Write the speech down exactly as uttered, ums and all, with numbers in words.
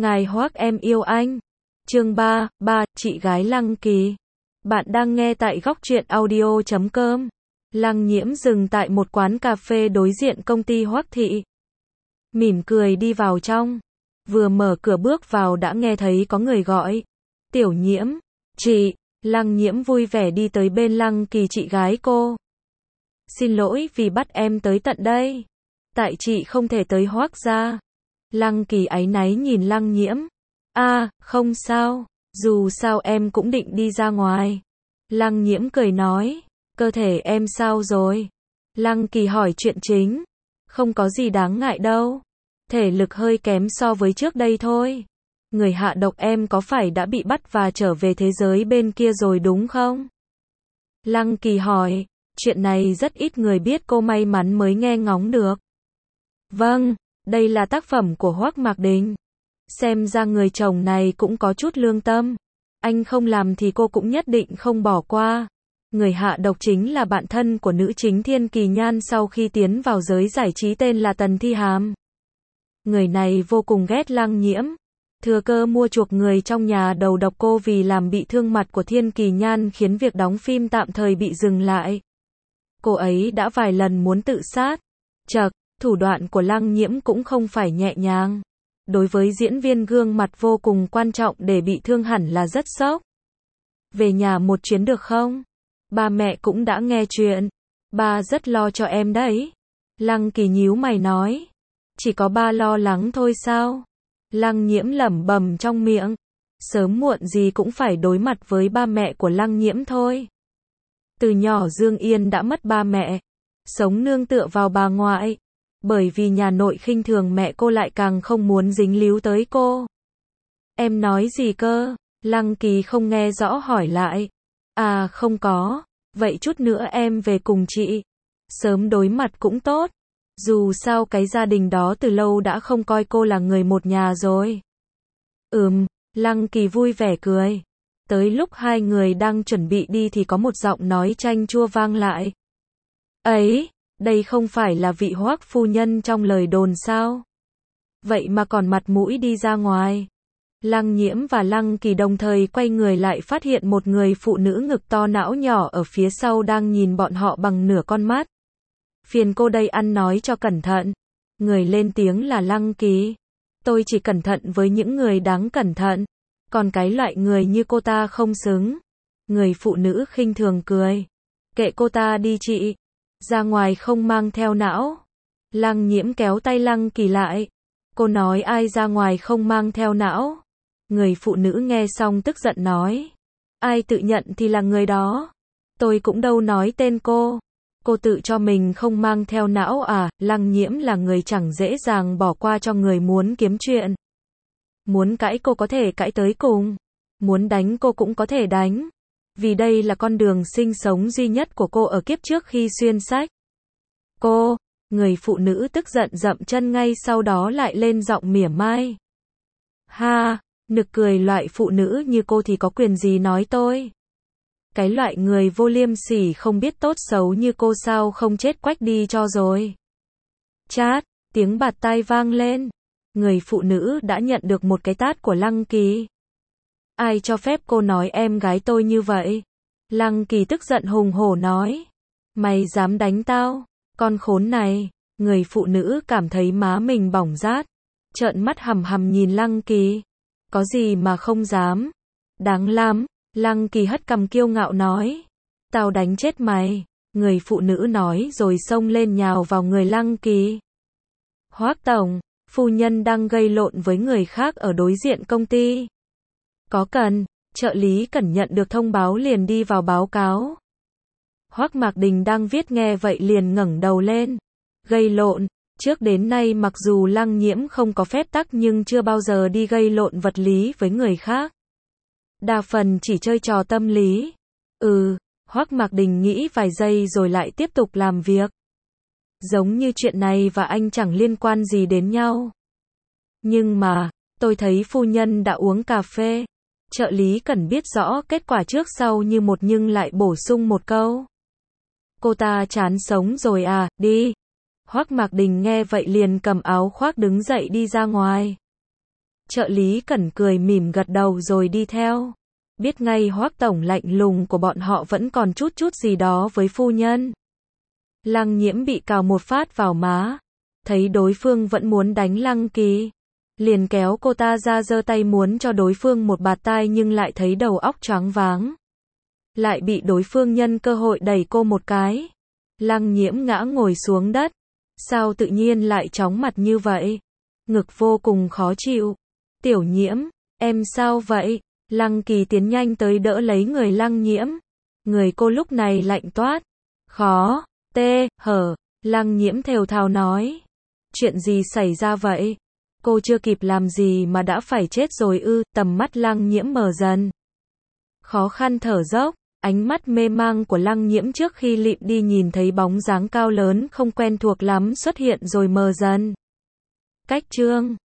Ngài Hoác em yêu anh. Chương ba, ba, chị gái Lăng Kỳ. Bạn đang nghe tại góc truyện audio chấm com. Lăng Nhiễm dừng tại một quán cà phê đối diện công ty Hoác Thị. Mỉm cười đi vào trong. Vừa mở cửa bước vào đã nghe thấy có người gọi. Tiểu Nhiễm, chị. Lăng Nhiễm vui vẻ đi tới bên Lăng Kỳ chị gái cô. Xin lỗi vì bắt em tới tận đây. Tại chị không thể tới Hoác gia. Lăng Kỳ áy náy nhìn Lăng Nhiễm. À, không sao, dù sao em cũng định đi ra ngoài. Lăng Nhiễm cười nói, cơ thể em sao rồi? Lăng Kỳ hỏi chuyện chính. Không có gì đáng ngại đâu. Thể lực hơi kém so với trước đây thôi. Người hạ độc em có phải đã bị bắt và trở về thế giới bên kia rồi đúng không? Lăng Kỳ hỏi, chuyện này rất ít người biết, cô may mắn mới nghe ngóng được. Vâng, đây là tác phẩm của Hoác Mạc Đình. Xem ra người chồng này cũng có chút lương tâm. Anh không làm thì cô cũng nhất định không bỏ qua. Người hạ độc chính là bạn thân của nữ chính Thiên Kỳ Nhan sau khi tiến vào giới giải trí, tên là Tần Thi Hàm. Người này vô cùng ghét Lăng Nhiễm. Thừa cơ mua chuộc người trong nhà đầu độc cô vì làm bị thương mặt của Thiên Kỳ Nhan khiến việc đóng phim tạm thời bị dừng lại. Cô ấy đã vài lần muốn tự sát. Chậc, thủ đoạn của Lăng Nhiễm cũng không phải nhẹ nhàng. Đối với diễn viên gương mặt vô cùng quan trọng để bị thương hẳn là rất sốc. Về nhà một chuyến được không? Ba mẹ cũng đã nghe chuyện. Ba rất lo cho em đấy. Lăng Kỳ nhíu mày nói. Chỉ có ba lo lắng thôi sao? Lăng Nhiễm lẩm bẩm trong miệng. Sớm muộn gì cũng phải đối mặt với ba mẹ của Lăng Nhiễm thôi. Từ nhỏ Dương Yên đã mất ba mẹ. Sống nương tựa vào bà ngoại. Bởi vì nhà nội khinh thường mẹ cô lại càng không muốn dính líu tới cô. Em nói gì cơ? Lăng Kỳ không nghe rõ hỏi lại. À không có. Vậy chút nữa em về cùng chị. Sớm đối mặt cũng tốt. Dù sao cái gia đình đó từ lâu đã không coi cô là người một nhà rồi. Ừm, Lăng Kỳ vui vẻ cười. Tới lúc hai người đang chuẩn bị đi thì có một giọng nói chanh chua vang lại. Ấy, đây không phải là vị Hoác phu nhân trong lời đồn sao? Vậy mà còn mặt mũi đi ra ngoài. Lăng Nhiễm và Lăng Kỳ đồng thời quay người lại phát hiện một người phụ nữ ngực to não nhỏ ở phía sau đang nhìn bọn họ bằng nửa con mắt. Phiền cô đây ăn nói cho cẩn thận. Người lên tiếng là Lăng Kỳ. Tôi chỉ cẩn thận với những người đáng cẩn thận. Còn cái loại người như cô ta không xứng. Người phụ nữ khinh thường cười. Kệ cô ta đi chị. Ra ngoài không mang theo não. Lăng Nhiễm kéo tay Lăng Kỳ lại. Cô nói ai ra ngoài không mang theo não? Người phụ nữ nghe xong tức giận nói. Ai tự nhận thì là người đó. Tôi cũng đâu nói tên cô. Cô tự cho mình không mang theo não à? Lăng Nhiễm là người chẳng dễ dàng bỏ qua cho người muốn kiếm chuyện. Muốn cãi cô có thể cãi tới cùng. Muốn đánh cô cũng có thể đánh. Vì đây là con đường sinh sống duy nhất của cô ở kiếp trước khi xuyên sách. Cô, người phụ nữ tức giận dậm chân ngay sau đó lại lên giọng mỉa mai. Ha, nực cười, loại phụ nữ như cô thì có quyền gì nói tôi. Cái loại người vô liêm sỉ không biết tốt xấu như cô sao không chết quách đi cho rồi. Chát, tiếng bạt tai vang lên. Người phụ nữ đã nhận được một cái tát của Lăng Kỳ. Ai cho phép cô nói em gái tôi như vậy? Lăng Kỳ tức giận hùng hổ nói. Mày dám đánh tao? Con khốn này. Người phụ nữ cảm thấy má mình bỏng rát. Trợn mắt hằm hằm nhìn Lăng Kỳ. Có gì mà không dám? Đáng lắm. Lăng Kỳ hất cằm kiêu ngạo nói. Tao đánh chết mày. Người phụ nữ nói rồi xông lên nhào vào người Lăng Kỳ. Hoác tổng, phu nhân đang gây lộn với người khác ở đối diện công ty. Có cần? Trợ lý Cẩn nhận được thông báo liền đi vào báo cáo. Hoác Mạc Đình đang viết nghe vậy liền ngẩng đầu lên. Gây lộn, trước đến nay mặc dù Lăng Nhiễm không có phép tắc nhưng chưa bao giờ đi gây lộn vật lý với người khác. Đa phần chỉ chơi trò tâm lý. Ừ, Hoác Mạc Đình nghĩ vài giây rồi lại tiếp tục làm việc. Giống như chuyện này và anh chẳng liên quan gì đến nhau. Nhưng mà, tôi thấy phu nhân đã uống cà phê. Trợ lý cần biết rõ kết quả trước sau như một nhưng lại bổ sung một câu. Cô ta chán sống rồi à, đi. Hoác Mạc Đình nghe vậy liền cầm áo khoác đứng dậy đi ra ngoài. Trợ lý Cẩn cười mỉm gật đầu rồi đi theo. Biết ngay Hoắc tổng lạnh lùng của bọn họ vẫn còn chút chút gì đó với phu nhân. Lăng Nhiễm bị cào một phát vào má. Thấy đối phương vẫn muốn đánh Lăng Kỳ. Liền kéo cô ta ra giơ tay muốn cho đối phương một bạt tai nhưng lại thấy đầu óc choáng váng. Lại bị đối phương nhân cơ hội đẩy cô một cái. Lăng Nhiễm ngã ngồi xuống đất. Sao tự nhiên lại chóng mặt như vậy? Ngực vô cùng khó chịu. Tiểu Nhiễm, em sao vậy? Lăng Kỳ tiến nhanh tới đỡ lấy người Lăng Nhiễm. Người cô lúc này lạnh toát. Khó, tê, hở. Lăng Nhiễm thều thào nói. Chuyện gì xảy ra vậy? Cô chưa kịp làm gì mà đã phải chết rồi ư? Tầm mắt Lăng Nhiễm mờ dần. Khó khăn thở dốc. Ánh mắt mê mang của Lăng Nhiễm trước khi lịm đi nhìn thấy bóng dáng cao lớn không quen thuộc lắm xuất hiện rồi mờ dần. Cách chương